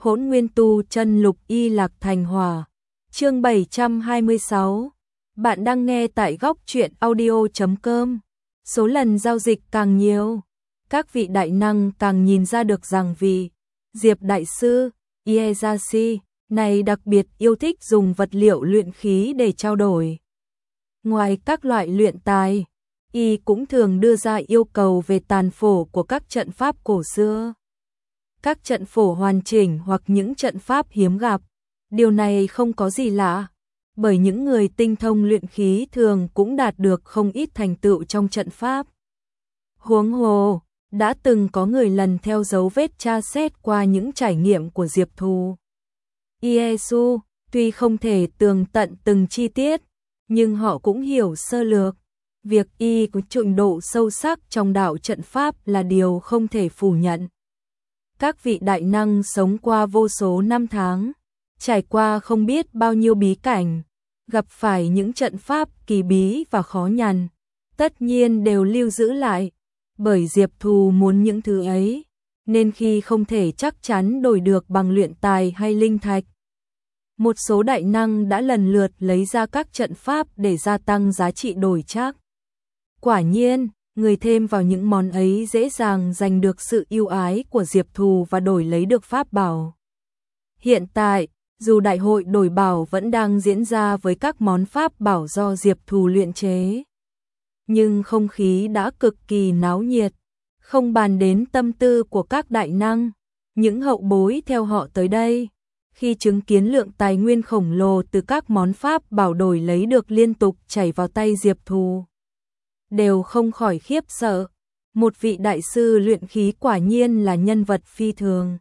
Hỗn Nguyên Tu Chân Lục Y Lạc Thành Hỏa. Chương 726. Bạn đang nghe tại góc truyện audio.com. Số lần giao dịch càng nhiều, các vị đại năng càng nhìn ra được rằng vị Diệp đại sư Ieyasu này đặc biệt yêu thích dùng vật liệu luyện khí để trao đổi. Ngoài các loại luyện tài, y cũng thường đưa ra yêu cầu về tàn phổ của các trận pháp cổ xưa. Các trận phổ hoàn chỉnh hoặc những trận pháp hiếm gặp. Điều này không có gì lạ, bởi những người tinh thông luyện khí thường cũng đạt được không ít thành tựu trong trận pháp. Huống hồ, đã từng có người lần theo dấu vết tra xét qua những trải nghiệm của Diệp Thù. Ieyasu tuy không thể tường tận từng chi tiết, nhưng họ cũng hiểu sơ lược. Việc y có trình độ sâu sắc trong đạo trận pháp là điều không thể phủ nhận. Các vị đại năng sống qua vô số năm tháng, trải qua không biết bao nhiêu bí cảnh, gặp phải những trận pháp kỳ bí và khó nhằn, tất nhiên đều lưu giữ lại, bởi Diệp Thù muốn những thứ ấy, nên khi không thể chắc chắn đổi được bằng luyện tài hay linh thạch. Một số đại năng đã lần lượt lấy ra các trận pháp để gia tăng giá trị đổi trác. Quả nhiên, người thêm vào những món ấy dễ dàng giành được sự yêu ái của Diệp Thù và đổi lấy được pháp bảo. Hiện tại, dù đại hội đổi bảo vẫn đang diễn ra với các món pháp bảo do Diệp Thù luyện chế, nhưng không khí đã cực kỳ náo nhiệt, không bàn đến tâm tư của các đại năng, những hậu bối theo họ tới đây. Khi chứng kiến lượng tài nguyên khổng lồ từ các món pháp bảo đổi lấy được liên tục chảy vào tay Diệp Thù, đều không khỏi khiếp sợ. Một vị đại sư luyện khí quả nhiên là nhân vật phi thường.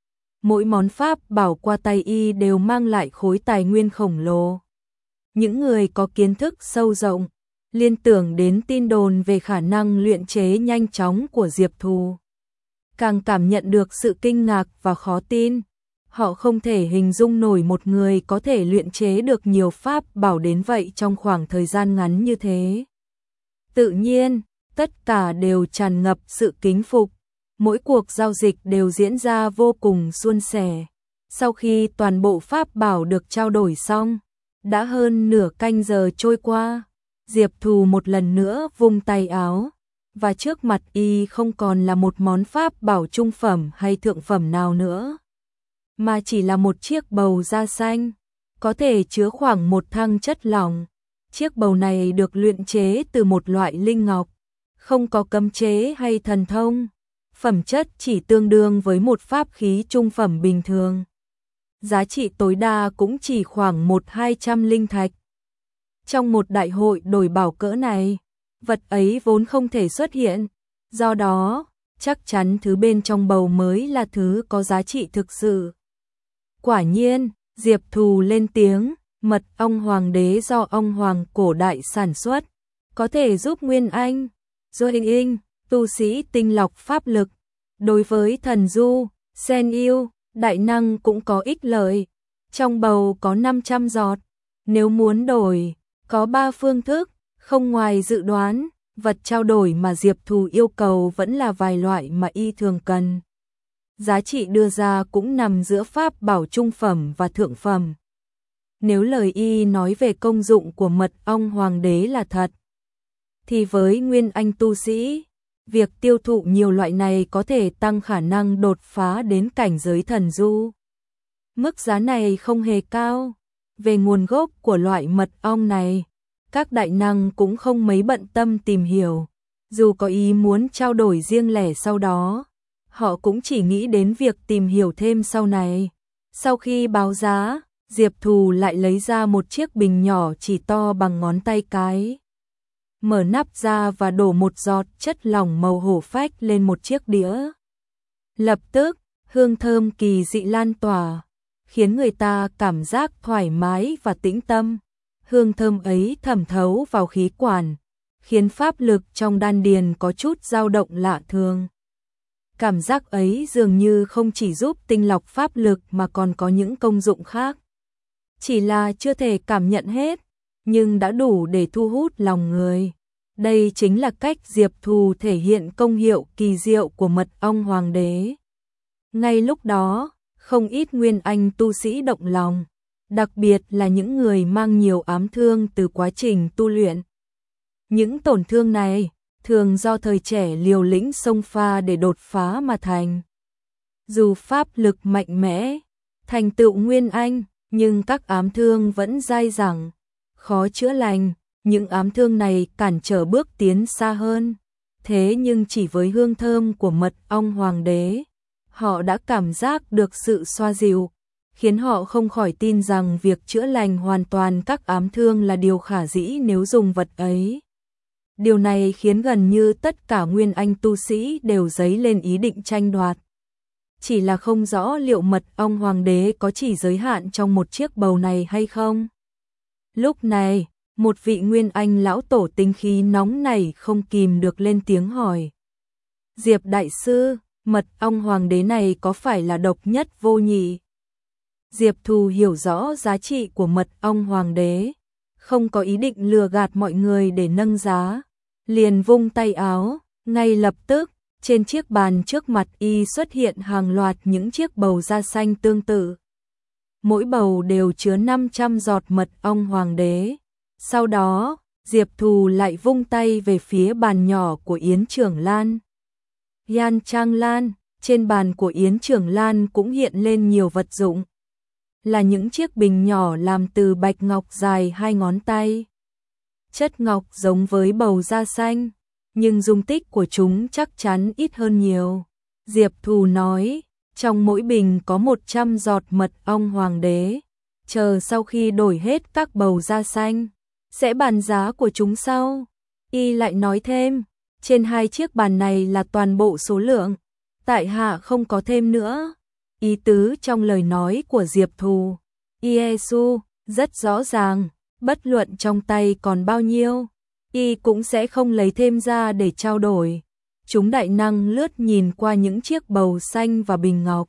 Mỗi món pháp bảo qua tay y đều mang lại khối tài nguyên khổng lồ. Những người có kiến thức sâu rộng, liên tưởng đến tin đồn về khả năng luyện chế nhanh chóng của Diệp Thù, càng cảm nhận được sự kinh ngạc và khó tin. Họ không thể hình dung nổi một người có thể luyện chế được nhiều pháp bảo đến vậy trong khoảng thời gian ngắn như thế. Tự nhiên, tất cả đều tràn ngập sự kính phục. Mỗi cuộc giao dịch đều diễn ra vô cùng suôn sẻ. Sau khi toàn bộ pháp bảo được trao đổi xong, đã hơn nửa canh giờ trôi qua, Diệp Thù một lần nữa vung tay áo, và trước mặt y không còn là một món pháp bảo trung phẩm hay thượng phẩm nào nữa, mà chỉ là một chiếc bầu da xanh, có thể chứa khoảng một thăng chất lỏng. Chiếc bầu này được luyện chế từ một loại linh ngọc, không có cấm chế hay thần thông, phẩm chất chỉ tương đương với một pháp khí trung phẩm bình thường. Giá trị tối đa cũng chỉ khoảng 100-200 linh thạch. Trong một đại hội đổi bảo cỡ này, vật ấy vốn không thể xuất hiện, do đó, chắc chắn thứ bên trong bầu mới là thứ có giá trị thực sự. Quả nhiên, Diệp Thù lên tiếng, mật ong hoàng đế do ong hoàng cổ đại sản xuất, có thể giúp Nguyên Anh, Doing, tu sĩ tinh lọc pháp lực. Đối với thần du, sen yêu, đại năng cũng có ích lợi. Trong bầu có 500 giọt, nếu muốn đổi, có 3 phương thức, không ngoài dự đoán, vật trao đổi mà Diệp Thù yêu cầu vẫn là vài loại mà y thường cần. Giá trị đưa ra cũng nằm giữa pháp bảo trung phẩm và thượng phẩm. Nếu lời y nói về công dụng của mật ong hoàng đế là thật, thì với Nguyên Anh tu sĩ, việc tiêu thụ nhiều loại này có thể tăng khả năng đột phá đến cảnh giới thần du. Mức giá này không hề cao. Về nguồn gốc của loại mật ong này, các đại năng cũng không mấy bận tâm tìm hiểu. Dù có ý muốn trao đổi riêng lẻ sau đó, họ cũng chỉ nghĩ đến việc tìm hiểu thêm sau này. Sau khi báo giá, Diệp Thù lại lấy ra một chiếc bình nhỏ chỉ to bằng ngón tay cái. Mở nắp ra và đổ một giọt chất lỏng màu hổ phách lên một chiếc đĩa. Lập tức, hương thơm kỳ dị lan tỏa, khiến người ta cảm giác thoải mái và tĩnh tâm. Hương thơm ấy thẩm thấu vào khí quản, khiến pháp lực trong đan điền có chút dao động lạ thường. Cảm giác ấy dường như không chỉ giúp tinh lọc pháp lực mà còn có những công dụng khác. Chỉ là chưa thể cảm nhận hết, nhưng đã đủ để thu hút lòng người. Đây chính là cách Diệp Thù thể hiện công hiệu kỳ diệu của mật ong hoàng đế. Ngay lúc đó, không ít nguyên anh tu sĩ động lòng, đặc biệt là những người mang nhiều ám thương từ quá trình tu luyện. Những tổn thương này thường do thời trẻ liều lĩnh xông pha để đột phá mà thành. Dù pháp lực mạnh mẽ, thành tựu nguyên anh, nhưng các ám thương vẫn dai dẳng, khó chữa lành. Những ám thương này cản trở bước tiến xa hơn. Thế nhưng chỉ với hương thơm của mật ong hoàng đế, họ đã cảm giác được sự xoa dịu, khiến họ không khỏi tin rằng việc chữa lành hoàn toàn các ám thương là điều khả dĩ nếu dùng vật ấy. Điều này khiến gần như tất cả nguyên anh tu sĩ đều dấy lên ý định tranh đoạt. Chỉ là không rõ liệu mật ong hoàng đế có chỉ giới hạn trong một chiếc bầu này hay không. Lúc này, một vị nguyên anh lão tổ tinh khí nóng nảy không kìm được lên tiếng hỏi. Diệp đại sư, mật ong hoàng đế này có phải là độc nhất vô nhị? Diệp Thù hiểu rõ giá trị của mật ong hoàng đế, không có ý định lừa gạt mọi người để nâng giá, liền vung tay áo, ngay lập tức, trên chiếc bàn trước mặt y xuất hiện hàng loạt những chiếc bầu da xanh tương tự. Mỗi bầu đều chứa 500 giọt mật ong hoàng đế. Sau đó, Diệp Thù lại vung tay về phía bàn nhỏ của Yến Trưởng Lan. Yan Trang Lan, trên bàn của Yến Trưởng Lan cũng hiện lên nhiều vật dụng. Là những chiếc bình nhỏ làm từ bạch ngọc dài 2 ngón tay. Chất ngọc giống với bầu da xanh, nhưng dung tích của chúng chắc chắn ít hơn nhiều. Diệp Thù nói, trong mỗi bình có 100 giọt mật ong hoàng đế. Chờ sau khi đổi hết các bầu da xanh, sẽ bàn giá của chúng sau. Y lại nói thêm, trên 2 chiếc bàn này là toàn bộ số lượng, tại hạ không có thêm nữa. Ý tứ trong lời nói của Diệp Thù, Iesu, rất rõ ràng, bất luận trong tay còn bao nhiêu, y cũng sẽ không lấy thêm ra để trao đổi. Chúng đại năng lướt nhìn qua những chiếc bầu xanh và bình ngọc.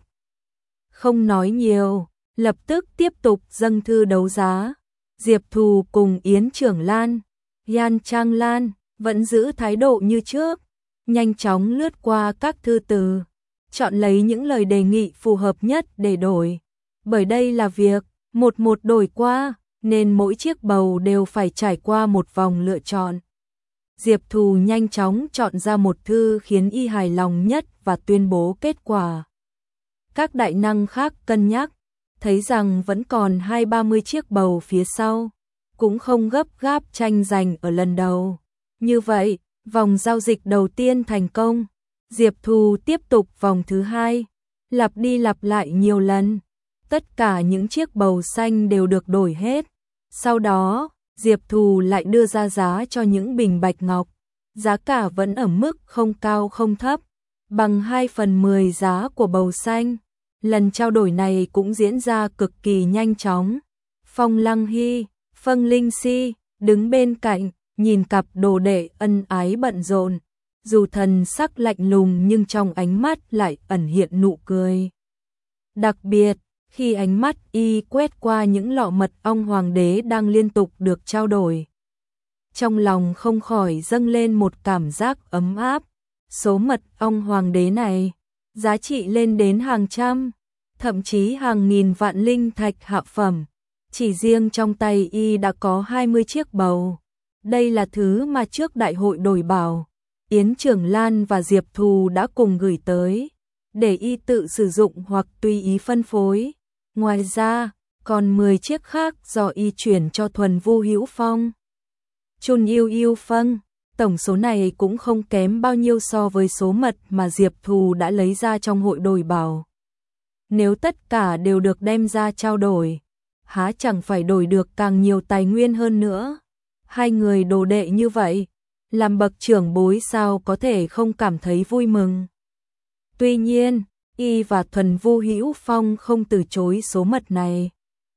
Không nói nhiều, lập tức tiếp tục dâng thư đấu giá. Diệp Thù cùng Yến Trưởng Lan, Yan Trang Lan vẫn giữ thái độ như trước, nhanh chóng lướt qua các thư từ, chọn lấy những lời đề nghị phù hợp nhất để đổi. Bởi đây là việc một đổi qua, nên mỗi chiếc bầu đều phải trải qua một vòng lựa chọn. Diệp Thù nhanh chóng chọn ra một thư khiến y hài lòng nhất và tuyên bố kết quả. Các đại năng khác cân nhắc, thấy rằng vẫn còn 20-30 chiếc bầu phía sau, cũng không gấp gáp tranh giành ở lần đầu. Như vậy, vòng giao dịch đầu tiên thành công. Diệp Thù tiếp tục vòng thứ 2, lặp đi lặp lại nhiều lần. Tất cả những chiếc bầu xanh đều được đổi hết. Sau đó, Diệp Thù lại đưa ra giá cho những bình bạch ngọc. Giá cả vẫn ở mức không cao không thấp, bằng 2/10 giá của bầu xanh. Lần trao đổi này cũng diễn ra cực kỳ nhanh chóng. Phong Lăng Hy, Phân Linh Si đứng bên cạnh, nhìn cặp đồ đệ ân ái bận rộn. Dù thần sắc lạnh lùng nhưng trong ánh mắt lại ẩn hiện nụ cười. Đặc biệt, khi ánh mắt y quét qua những lọ mật ong hoàng đế đang liên tục được trao đổi, trong lòng không khỏi dâng lên một cảm giác ấm áp. Số mật ong hoàng đế này, giá trị lên đến hàng trăm, thậm chí hàng nghìn vạn linh thạch hạ phẩm. Chỉ riêng trong tay y đã có 20 chiếc bầu. Đây là thứ mà trước đại hội đổi bảo, Yến Trưởng Lan và Diệp Thù đã cùng gửi tới, để y tự sử dụng hoặc tùy ý phân phối. Ngoài ra, còn 10 chiếc khác do y chuyển cho Thuần Vu Hữu Phong, Chun Yêu Yêu Phân. Tổng số này cũng không kém bao nhiêu so với số mật mà Diệp Thù đã lấy ra trong hội đổi bảo. Nếu tất cả đều được đem ra trao đổi, há chẳng phải đổi được càng nhiều tài nguyên hơn nữa. Hai người đồ đệ như vậy, làm bậc trưởng bối sao có thể không cảm thấy vui mừng. Tuy nhiên, y và Thuần Vu Hữu Phong không từ chối số mật này,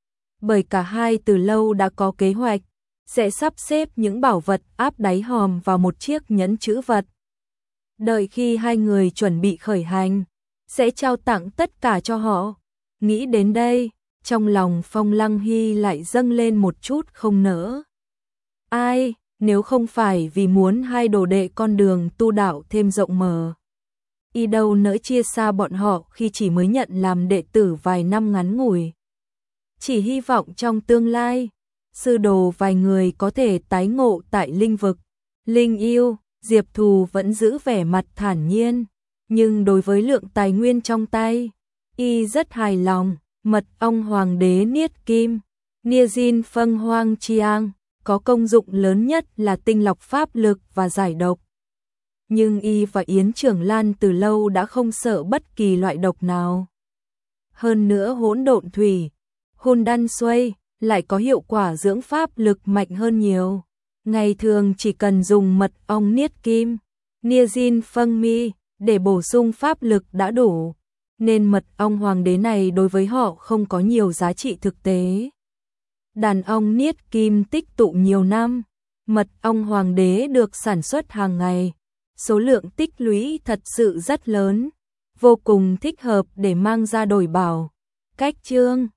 bởi cả hai từ lâu đã có kế hoạch sẽ sắp xếp những bảo vật áp đáy hòm vào một chiếc nhẫn trữ vật. Đợi khi hai người chuẩn bị khởi hành, sẽ trao tặng tất cả cho họ. Nghĩ đến đây, trong lòng Phong Lăng Hy lại dâng lên một chút không nỡ. Ai, nếu không phải vì muốn hai đồ đệ con đường tu đạo thêm rộng mở, Y đâu nỡ chia xa bọn họ khi chỉ mới nhận làm đệ tử vài năm ngắn ngủi. Chỉ hy vọng trong tương lai, sư đồ vài người có thể tái ngộ tại linh vực. Linh yêu, Diệp Thù vẫn giữ vẻ mặt thản nhiên, nhưng đối với lượng tài nguyên trong tay, y rất hài lòng. Mật ong hoàng đế niết kim, Nia Jin Phâng Hoang Chiang, có công dụng lớn nhất là tinh lọc pháp lực và giải độc. Nhưng y và Yến Trưởng Lan từ lâu đã không sợ bất kỳ loại độc nào. Hơn nữa hỗn độn thủy, hôn đan xuôi, lại có hiệu quả dưỡng pháp lực mạnh hơn nhiều. Ngày thường chỉ cần dùng mật ong niết kim, Nia Jin Phâng Mi, để bổ sung pháp lực đã đủ. Nên mật ong hoàng đế này đối với họ không có nhiều giá trị thực tế. Đàn ong niết kim tích tụ nhiều năm, mật ong hoàng đế được sản xuất hàng ngày, số lượng tích lũy thật sự rất lớn, vô cùng thích hợp để mang ra đổi bảo. Cách chương